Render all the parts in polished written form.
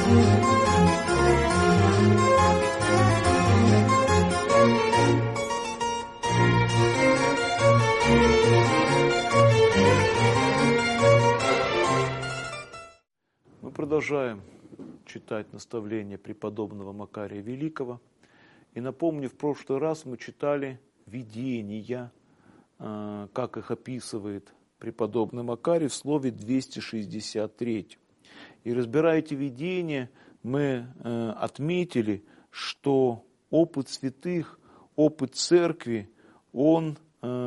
Мы продолжаем читать наставления преподобного Макария Великого. И напомню, в прошлый раз мы читали видения, как их описывает преподобный Макарий в слове 263. И разбирая эти видения, мы отметили, что опыт святых, опыт церкви, он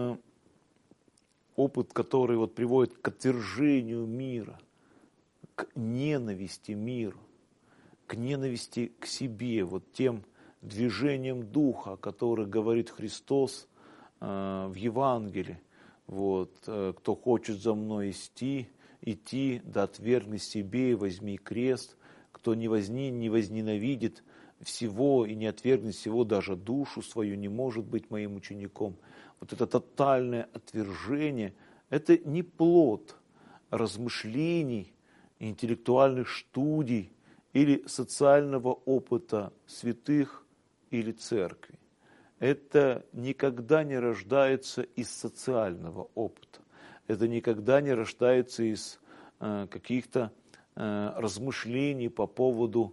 опыт, который вот приводит к отвержению мира, к ненависти миру, к ненависти к себе, вот тем движением духа, о которых говорит Христос в Евангелии. Вот, кто хочет за мной идти, да отвергни себе и возьми крест. Кто не возненавидит всего и не отвергнет всего, даже душу свою, не может быть моим учеником. Вот это тотальное отвержение, это не плод размышлений, интеллектуальных студий или социального опыта святых или церкви. Это никогда не рождается из социального опыта. Это никогда не рождается из каких-то размышлений по поводу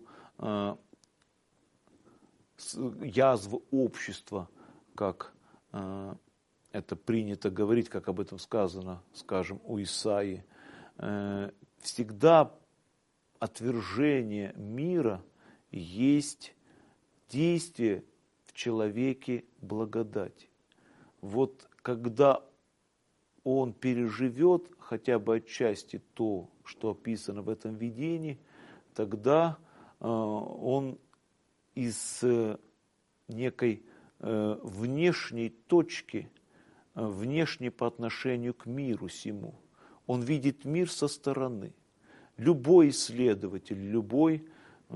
язв общества, как это принято говорить, как об этом сказано, скажем, у Исаии. Всегда отвержение мира есть действие в человеке благодати. Вот когда он переживет хотя бы отчасти то, что описано в этом видении, тогда он из некой внешней точки, внешней по отношению к миру сему, он видит мир со стороны. Любой исследователь, любой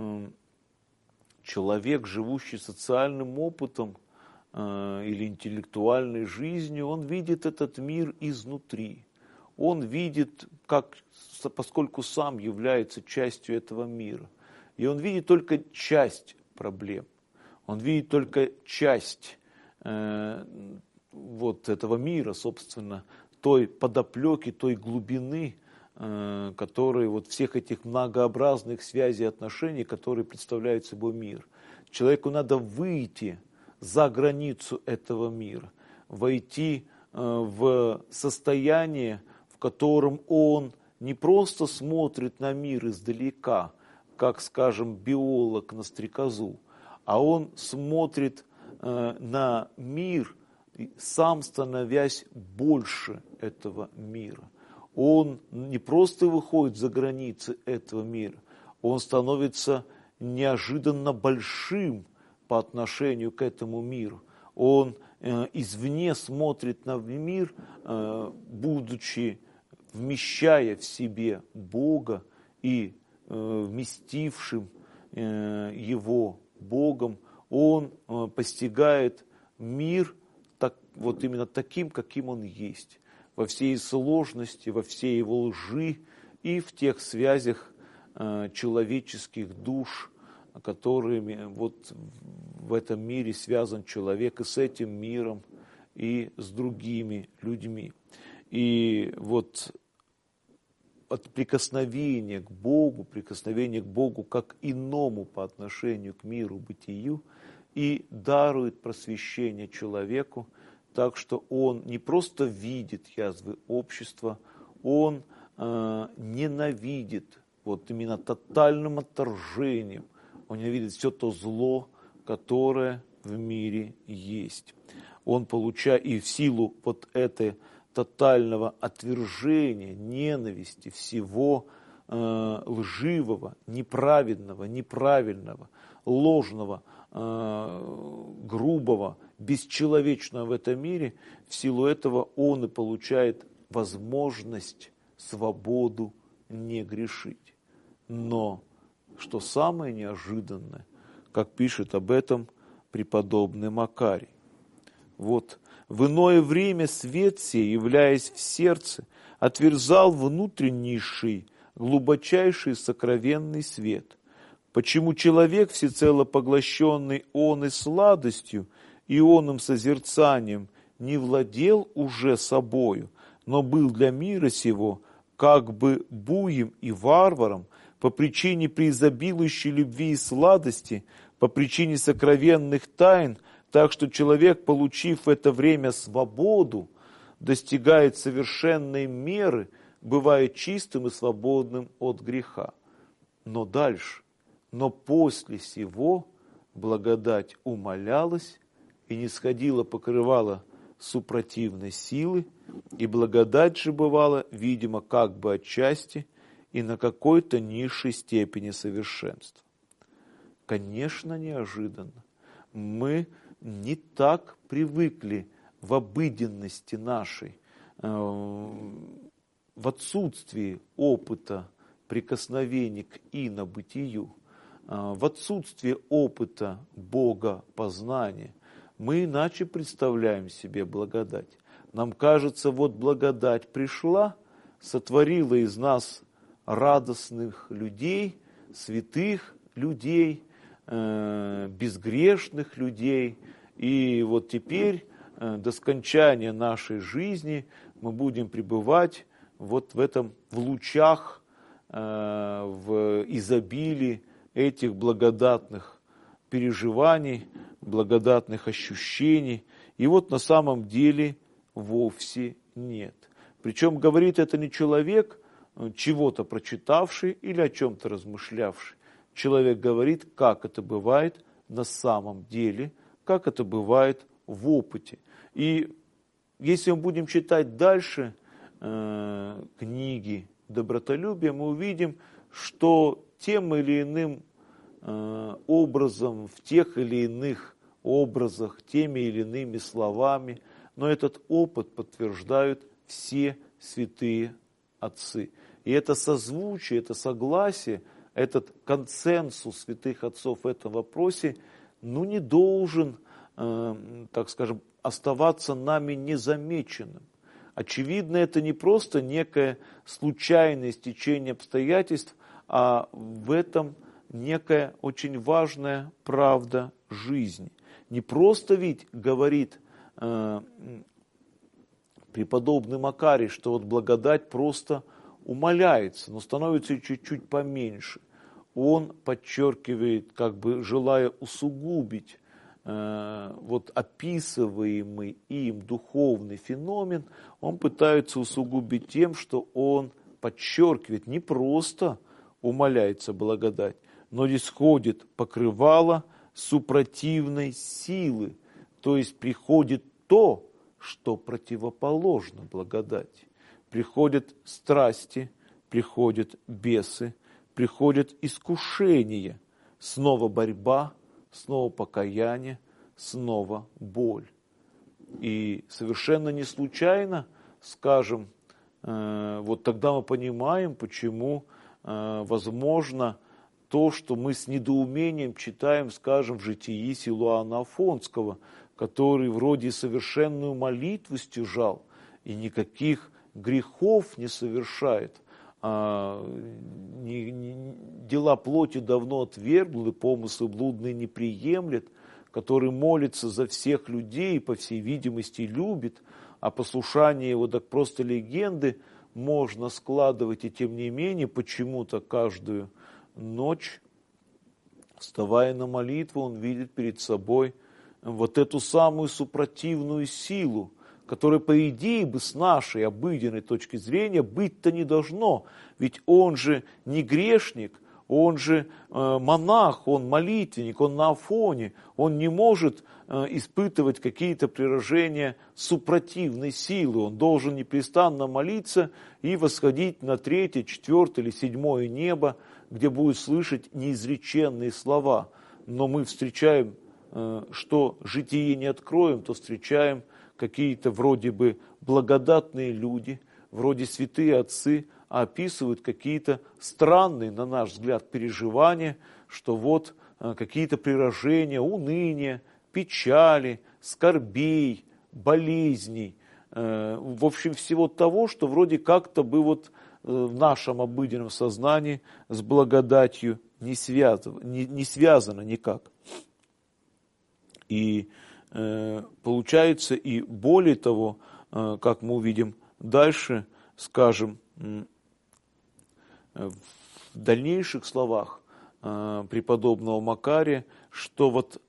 человек, живущий социальным опытом или интеллектуальной жизнью, он видит этот мир изнутри. Он видит, поскольку сам является частью этого мира. И он видит только часть проблем. Он видит только часть вот этого мира, собственно, той подоплеки, той глубины, которые вот всех этих многообразных связей и отношений, которые представляют собой мир. Человеку надо выйти за границу этого мира, войти в состояние, в котором он не просто смотрит на мир издалека, как, скажем, биолог на стрекозу, а он смотрит на мир, сам становясь больше этого мира. Он не просто выходит за границы этого мира, он становится неожиданно большим по отношению к этому миру. Он извне смотрит на мир, будучи, вмещая в себе Бога и вместившим его Богом, он постигает мир вот именно таким, каким он есть, во всей сложности, во всей его лжи и в тех связях человеческих душ, которыми вот в этом мире связан человек и с этим миром, и с другими людьми. И вот от прикосновения к Богу как иному по отношению к миру, бытию, и дарует просвещение человеку, так что он не просто видит язвы общества, он ненавидит, вот именно тотальным отторжением, он ненавидит все то зло, которое в мире есть. Он получает, и в силу вот этой тотального отвержения, ненависти всего лживого, неправедного, неправильного, ложного, грубого, бесчеловечного в этом мире, в силу этого он и получает возможность, свободу не грешить. Но, что самое неожиданное, как пишет об этом преподобный Макарий, вот, в иное время свет сей, являясь в сердце, отверзал внутреннейший, глубочайший сокровенный свет, Почему человек, всецело поглощенный он и сладостью, и оным созерцанием, не владел уже собою, но был для мира сего как бы буем и варваром по причине преизобилующей любви и сладости, по причине сокровенных тайн, так что человек, получив в это время свободу, достигает совершенной меры, бывает чистым и свободным от греха. Но дальше, но после сего благодать умалялась и не сходила покрывала супротивной силы, и благодать же бывала, видимо, как бы отчасти и на какой-то низшей степени совершенства. Конечно, неожиданно. Мы не так привыкли в обыденности нашей, в отсутствии опыта прикосновений к инобытию, в отсутствии опыта Бога познания, мы иначе представляем себе благодать. Нам кажется, вот благодать пришла, сотворила из нас радостных людей, святых людей, безгрешных людей, и вот теперь до скончания нашей жизни мы будем пребывать вот в лучах, в изобилии этих благодатных переживаний, благодатных ощущений. И вот на самом деле вовсе нет. Причем говорит это не человек, чего-то прочитавший или о чем-то размышлявший. Человек говорит, как это бывает на самом деле, как это бывает в опыте. И если мы будем читать дальше книги добротолюбия, мы увидим, что тем или иным образом, в тех или иных образах, теми или иными словами, но этот опыт подтверждают все святые отцы. И это созвучие, это согласие, этот консенсус святых отцов в этом вопросе, не должен, так скажем, оставаться нами незамеченным. Очевидно, это не просто некое случайное стечение обстоятельств, а в этом некая очень важная правда жизни. Не просто ведь говорит преподобный Макарий, что вот благодать просто умаляется, но становится чуть-чуть поменьше. Он подчеркивает, как бы желая усугубить вот описываемый им духовный феномен, он пытается усугубить тем, что он подчеркивает, не просто умаляется благодать, но исходит покрывало супротивной силы, то есть приходит то, что противоположно благодати. Приходят страсти, приходят бесы, приходят искушения, снова борьба, снова покаяние, снова боль. И совершенно не случайно, скажем, вот тогда мы понимаем, почему возможно то, что мы с недоумением читаем, скажем, в житии Силуана Афонского, который вроде совершенную молитву стяжал и никаких грехов не совершает, дела плоти давно отвергнул и помыслы блудные не приемлет, который молится за всех людей и, по всей видимости, любит, а послушание его так просто легенды можно складывать, и тем не менее почему-то каждую ночь, вставая на молитву, он видит перед собой вот эту самую супротивную силу, которая, по идее, бы с нашей обыденной точки зрения быть-то не должно. Ведь он же не грешник, он же монах, он молитвенник, он на Афоне, он не может испытывать какие-то приражения супротивной силы. Он должен непрестанно молиться и восходить на 3, 4 или 7 небо, где будет слышать неизреченные слова. Но мы встречаем, что житие не откроем, то встречаем какие-то вроде бы благодатные люди, вроде святые отцы, а описывают какие-то странные, на наш взгляд, переживания, что вот какие-то приражения, уныния, печали, скорбей, болезней, в общем, всего того, что вроде как-то бы вот в нашем обыденном сознании с благодатью не связано никак. И получается, и более того, как мы увидим дальше, скажем, в дальнейших словах преподобного Макария, что вот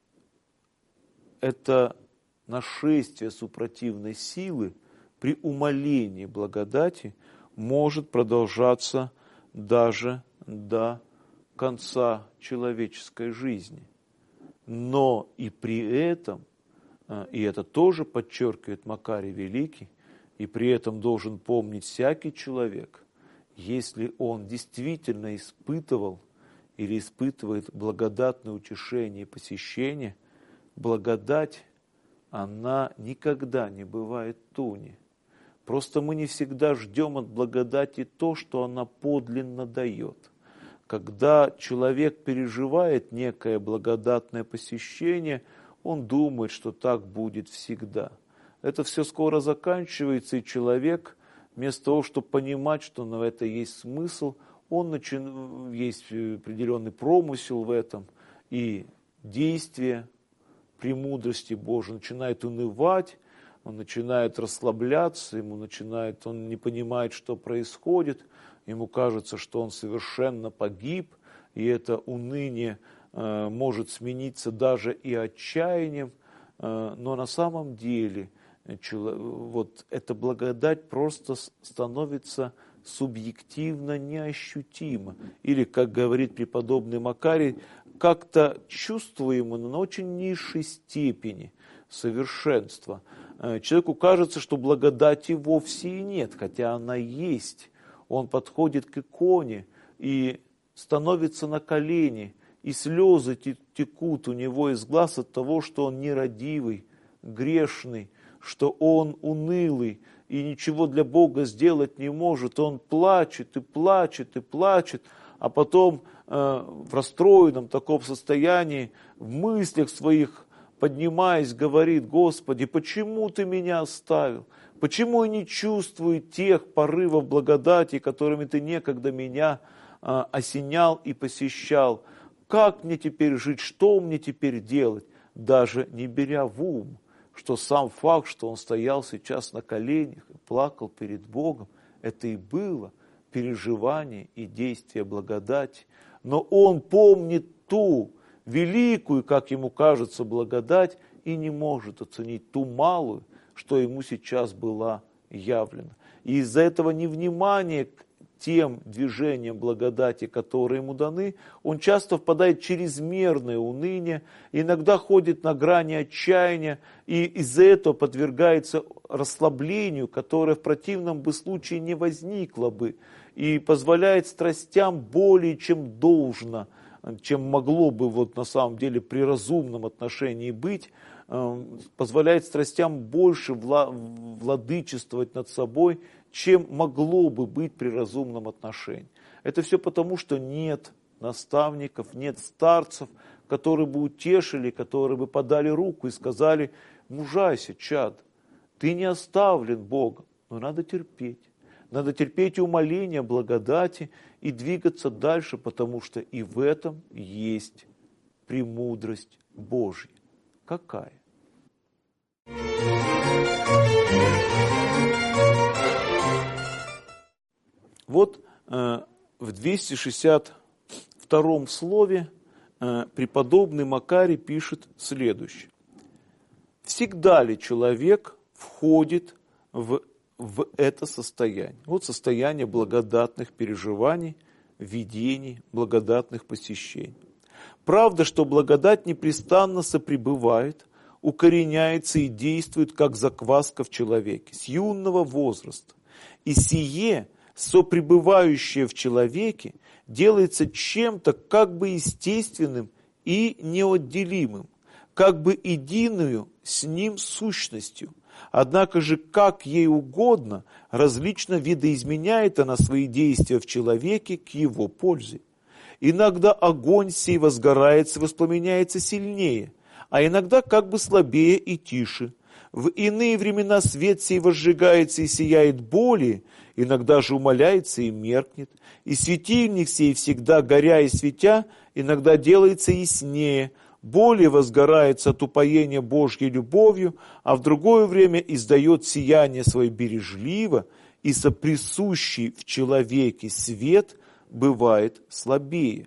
это нашествие супротивной силы при умалении благодати может продолжаться даже до конца человеческой жизни. Но и при этом, и это тоже подчеркивает Макарий Великий, и при этом должен помнить всякий человек, если он действительно испытывал или испытывает благодатное утешение и посещение, благодать, она никогда не бывает туни. Просто мы не всегда ждем от благодати то, что она подлинно дает. Когда человек переживает некое благодатное посещение, он думает, что так будет всегда. Это все скоро заканчивается, и человек, вместо того, чтобы понимать, что на это есть смысл, есть определенный промысел в этом, и действие премудрости Божией начинает унывать, он начинает расслабляться, он не понимает, что происходит, ему кажется, что он совершенно погиб, и это уныние может смениться даже и отчаянием, но на самом деле вот эта благодать просто становится субъективно неощутима. Или, как говорит преподобный Макарий, как-то чувствуемо, но на очень низшей степени совершенства. Человеку кажется, что благодати вовсе и нет, хотя она есть. Он подходит к иконе и становится на колени, и слезы текут у него из глаз от того, что он нерадивый, грешный, что он унылый и ничего для Бога сделать не может. Он плачет и плачет и плачет, а потом в расстроенном таком состоянии, в мыслях своих, поднимаясь, говорит: Господи, почему Ты меня оставил? Почему я не чувствую тех порывов благодати, которыми Ты некогда меня осенял и посещал? Как мне теперь жить? Что мне теперь делать? Даже не беря в ум, что сам факт, что он стоял сейчас на коленях и плакал перед Богом, это и было переживание и действие благодати. Но он помнит ту великую, как ему кажется, благодать и не может оценить ту малую, что ему сейчас была явлена. И из-за этого невнимания к тем движениям благодати, которые ему даны, он часто впадает в чрезмерное уныние, иногда ходит на грани отчаяния, и из-за этого подвергается расслаблению, которое в противном бы случае не возникло бы, и позволяет страстям более чем должно, чем могло бы вот на самом деле при разумном отношении быть, позволяет страстям больше владычествовать над собой, чем могло бы быть при разумном отношении. Это все потому, что нет наставников, нет старцев, которые бы утешили, которые бы подали руку и сказали: мужайся, чад, ты не оставлен Богом, но надо терпеть. Надо терпеть умоление благодати и двигаться дальше, потому что и в этом есть премудрость Божья. Какая? Вот в 262 слове преподобный Макарий пишет следующее. Всегда ли человек входит в это состояние? Вот состояние благодатных переживаний, видений, благодатных посещений. Правда, что благодать непрестанно сопребывает, укореняется и действует, как закваска в человеке, с юного возраста. И сие, сопребывающее в человеке, делается чем-то как бы естественным и неотделимым, как бы единую с ним сущностью. Однако же, как ей угодно, различно видоизменяет она свои действия в человеке к его пользе. Иногда огонь сей возгорается, воспламеняется сильнее, а иногда как бы слабее и тише. В иные времена свет сей возжигается и сияет более, иногда же умаляется и меркнет, и светильник сей, всегда горя и светя, иногда делается яснее, более возгорается от упоения Божьей любовью, а в другое время издает сияние свое бережливо, и соприсущий в человеке свет бывает слабее.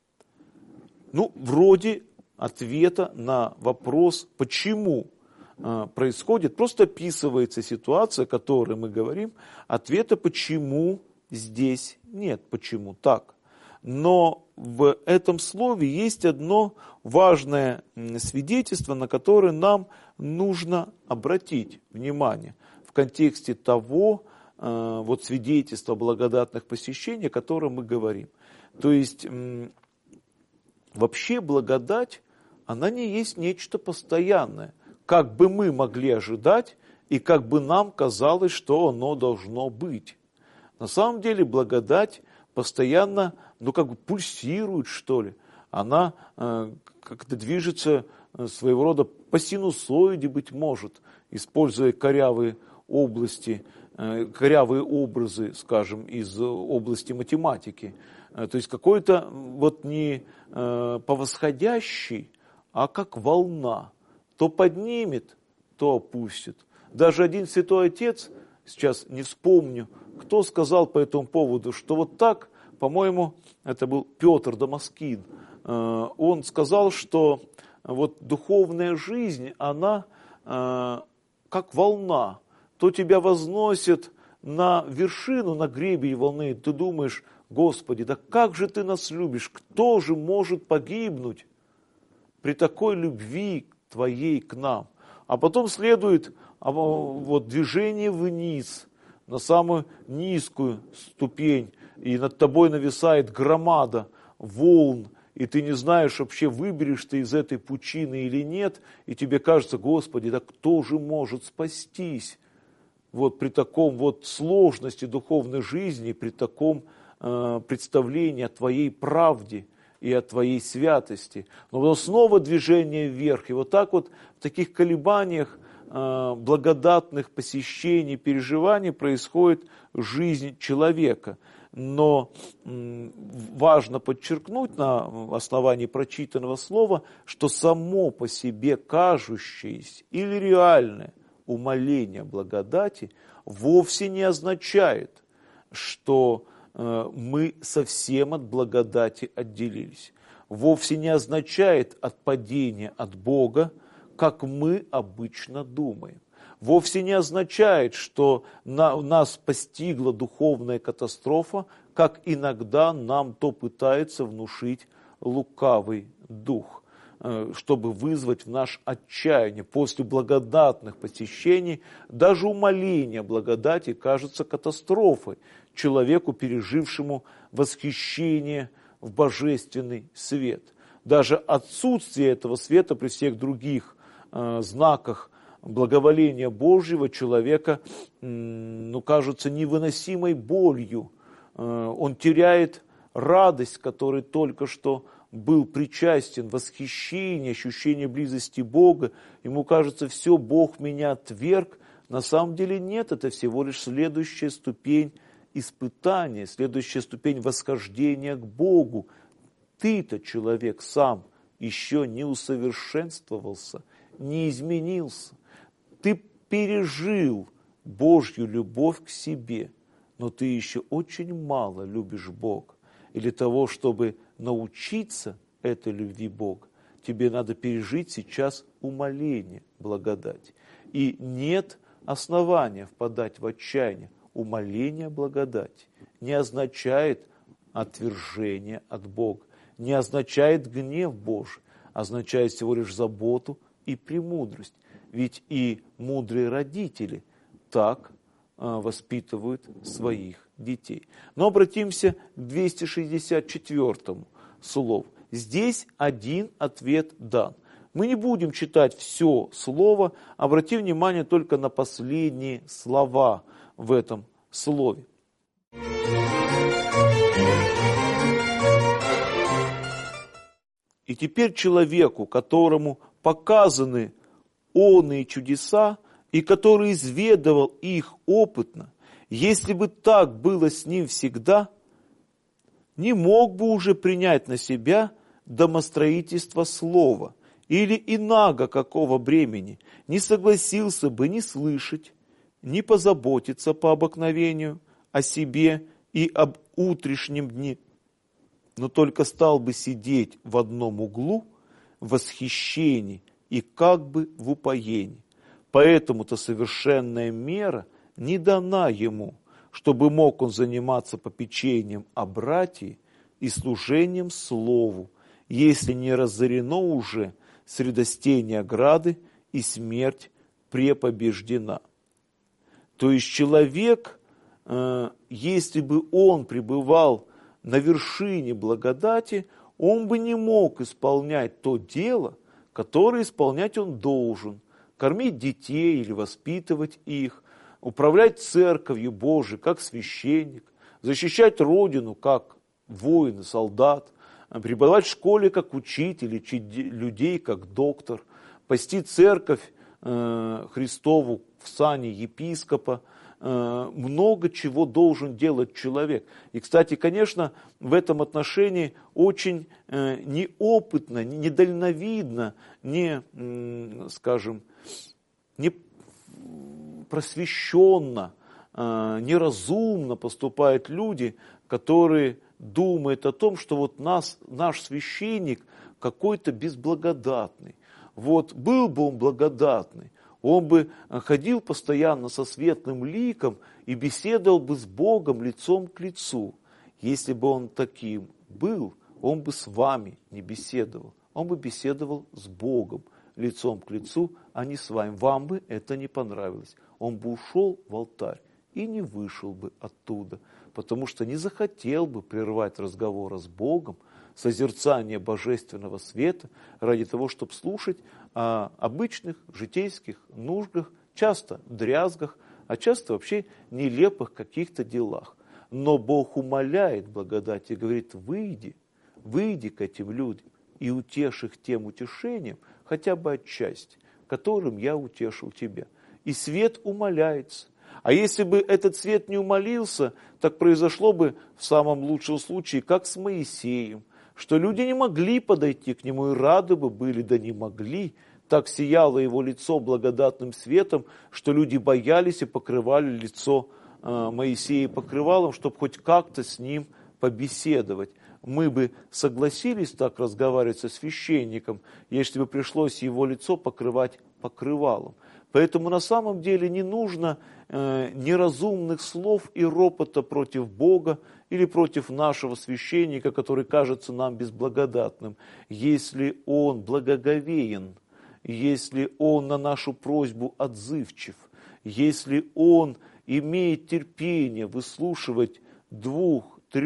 Вроде ответа на вопрос, почему происходит, просто описывается ситуация, о которой мы говорим, ответа почему здесь нет, почему так. Но в этом слове есть одно важное свидетельство, на которое нам нужно обратить внимание в контексте того свидетельства благодатных посещений, о котором мы говорим. То есть вообще благодать, она не есть нечто постоянное, как бы мы могли ожидать и как бы нам казалось, что оно должно быть. На самом деле благодать постоянно, пульсирует, что ли. Она как-то движется своего рода по синусоиде, быть может, используя корявые образы, скажем, из области математики. То есть какой-то не по восходящей, а как волна. То поднимет, то опустит. Даже один святой отец, сейчас не вспомню, кто сказал по этому поводу, что вот так, по-моему, это был Петр Дамаскин, он сказал, что духовная жизнь, она как волна, то тебя возносит на вершину, на гребень волны, ты думаешь, Господи, да как же ты нас любишь, кто же может погибнуть при такой любви Твоей к нам? А потом следует движение вниз, на самую низкую ступень, и над тобой нависает громада волн, и ты не знаешь вообще, выберешь ты из этой пучины или нет, и тебе кажется, Господи, да кто же может спастись при таком сложности духовной жизни, при таком представлении о Твоей правде и о Твоей святости. Но потом снова движение вверх, и в таких колебаниях благодатных посещений, переживаний происходит жизнь человека. Но важно подчеркнуть на основании прочитанного слова, что само по себе кажущееся или реальное умаление благодати вовсе не означает, что мы совсем от благодати отделились. Вовсе не означает отпадение от Бога, как мы обычно думаем. Вовсе не означает, что нас постигла духовная катастрофа, как иногда нам то пытается внушить лукавый дух, чтобы вызвать в наш отчаяние. После благодатных посещений даже умаление благодати кажется катастрофой человеку, пережившему восхищение в божественный свет. Даже отсутствие этого света при всех других знаках благоволения Божьего человека, кажется невыносимой болью. Он теряет радость, которой только что был причастен, восхищение, ощущение близости Бога. Ему кажется, все, Бог меня отверг. На самом деле нет, это всего лишь следующая ступень испытания, следующая ступень восхождения к Богу. Ты-то, человек, сам еще не усовершенствовался, не изменился. Ты пережил Божью любовь к себе, но ты еще очень мало любишь Бога. И для того, чтобы научиться этой любви Бога, тебе надо пережить сейчас умаление благодати. И нет основания впадать в отчаяние. Умаление благодати не означает отвержение от Бога, не означает гнев Божий, означает всего лишь заботу и премудрость. Ведь и мудрые родители так воспитывают своих детей. Но обратимся к 264-му слову. Здесь один ответ дан. Мы не будем читать все слово, обратим внимание только на последние слова в этом слове. И теперь человеку, которому показаны оные чудеса, и который изведывал их опытно, Если бы так было с ним всегда, не мог бы уже принять на себя домостроительство слова или иного какого бремени, не согласился бы ни слышать, ни позаботиться по обыкновению о себе и об утрешнем дне, но только стал бы сидеть в одном углу в восхищении и как бы в упоении. Поэтому-то совершенная мера не дана ему, чтобы мог он заниматься попечением о братии и служением слову, если не разорено уже средостение ограды и смерть препобеждена. То есть человек, если бы он пребывал на вершине благодати, он бы не мог исполнять то дело, которое исполнять он должен, кормить детей или воспитывать их, управлять церковью Божией, как священник, защищать Родину, как воин и солдат, преподавать в школе, как учитель, лечить людей, как доктор, пасти церковь Христову в сане епископа. Много чего должен делать человек. И, кстати, конечно, в этом отношении очень неопытно, недальновидно, скажем, не просвещенно, неразумно поступают люди, которые думают о том, что вот наш священник какой-то безблагодатный. Вот был бы он благодатный, он бы ходил постоянно со светлым ликом и беседовал бы с Богом лицом к лицу. Если бы он таким был, он бы с вами не беседовал. Он бы беседовал с Богом лицом к лицу, а не с вами. Вам бы это не понравилось. Он бы ушел в алтарь и не вышел бы оттуда, потому что не захотел бы прервать разговора с Богом, созерцание божественного света ради того, чтобы слушать о обычных житейских нуждах, часто дрязгах, а часто вообще нелепых каких-то делах. Но Бог умоляет благодать и говорит: выйди к этим людям и утешь их тем утешением, хотя бы отчасти, которым я утешил тебя. И свет умоляется. А если бы этот свет не умолился, так произошло бы в самом лучшем случае, как с Моисеем, что люди не могли подойти к нему и рады бы были, да не могли. Так сияло его лицо благодатным светом, что люди боялись и покрывали лицо Моисея покрывалом, чтобы хоть как-то с ним побеседовать. Мы бы согласились так разговаривать со священником, если бы пришлось его лицо покрывать покрывалом. Поэтому на самом деле не нужно неразумных слов и ропота против Бога или против нашего священника, который кажется нам безблагодатным. Если он благоговеен, если он на нашу просьбу отзывчив, если он имеет терпение выслушивать 2, 3,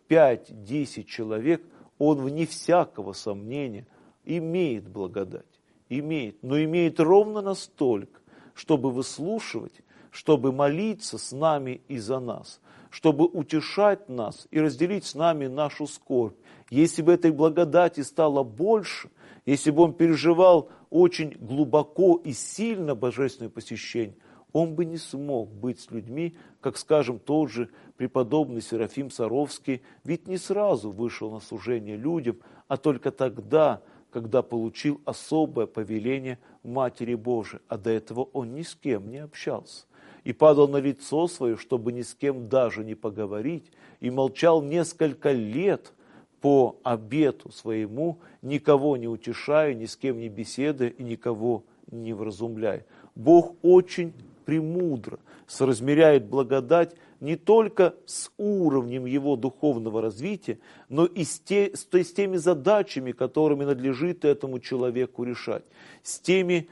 5, 10 человек, он, вне всякого сомнения, имеет благодать. Но имеет ровно настолько, чтобы выслушивать, чтобы молиться с нами и за нас, чтобы утешать нас и разделить с нами нашу скорбь. Если бы этой благодати стало больше, если бы он переживал очень глубоко и сильно божественное посещение, он бы не смог быть с людьми, как, скажем, тот же преподобный Серафим Саровский, ведь не сразу вышел на служение людям, а только тогда, когда получил особое повеление Матери Божией, а до этого он ни с кем не общался. И падал на лицо свое, чтобы ни с кем даже не поговорить, и молчал несколько лет по обету своему, никого не утешая, ни с кем не беседуя и никого не вразумляя. Бог очень премудро соразмеряет благодать не только с уровнем его духовного развития, но и с теми задачами, которыми надлежит этому человеку решать, с теми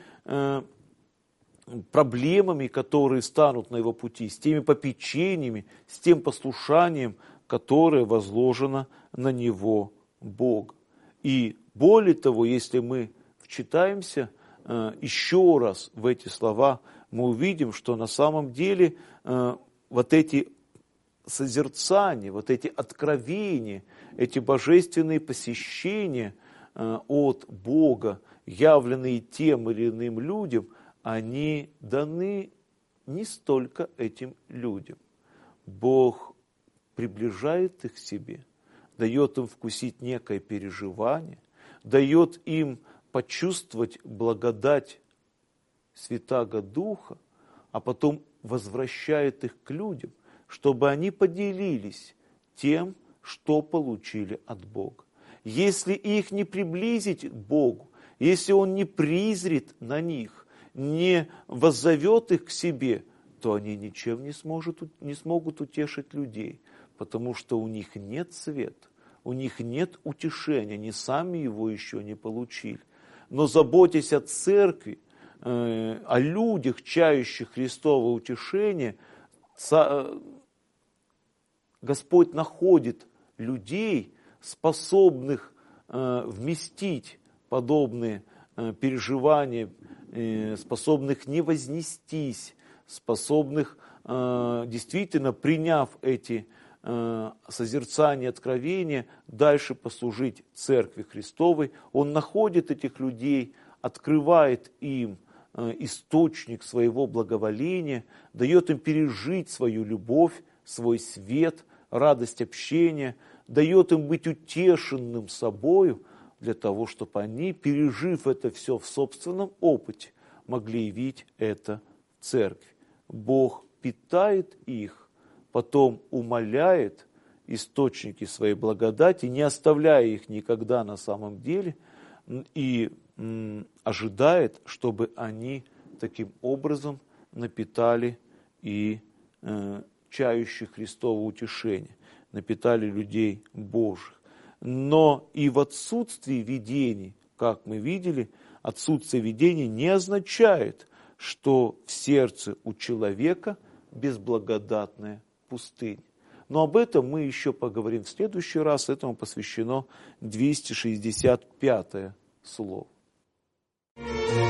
проблемами, которые станут на его пути, с теми попечениями, с тем послушанием, которое возложено на него Богом. И более того, если мы вчитаемся еще раз в эти слова, мы увидим, что на самом деле вот эти созерцания, вот эти откровения, эти божественные посещения от Бога, явленные тем или иным людям, они даны не столько этим людям. Бог приближает их к себе, дает им вкусить некое переживание, дает им почувствовать благодать Святаго Духа, а потом возвращает их к людям, чтобы они поделились тем, что получили от Бога. Если их не приблизить к Богу, если Он не призрит на них, не воззовет их к себе, то они ничем не смогут утешить людей, потому что у них нет света, у них нет утешения, они сами его еще не получили. Но заботясь о церкви, о людях, чающих Христово утешение, Господь находит людей, способных вместить подобные переживания, способных не вознестись, способных, действительно, приняв эти созерцания, откровения, дальше послужить Церкви Христовой. Он находит этих людей, открывает им источник своего благоволения, дает им пережить свою любовь, свой свет, радость общения, дает им быть утешенным собою, для того, чтобы они, пережив это все в собственном опыте, могли явить это в церкви. Бог питает их, потом умаляет источники своей благодати, не оставляя их никогда на самом деле, и ожидает, чтобы они таким образом напитали и чающих Христово утешение, напитали людей Божьих. Но и в отсутствии видений, как мы видели, отсутствие видений не означает, что в сердце у человека безблагодатная пустыня. Но об этом мы еще поговорим в следующий раз. Этому посвящено 265-е слово.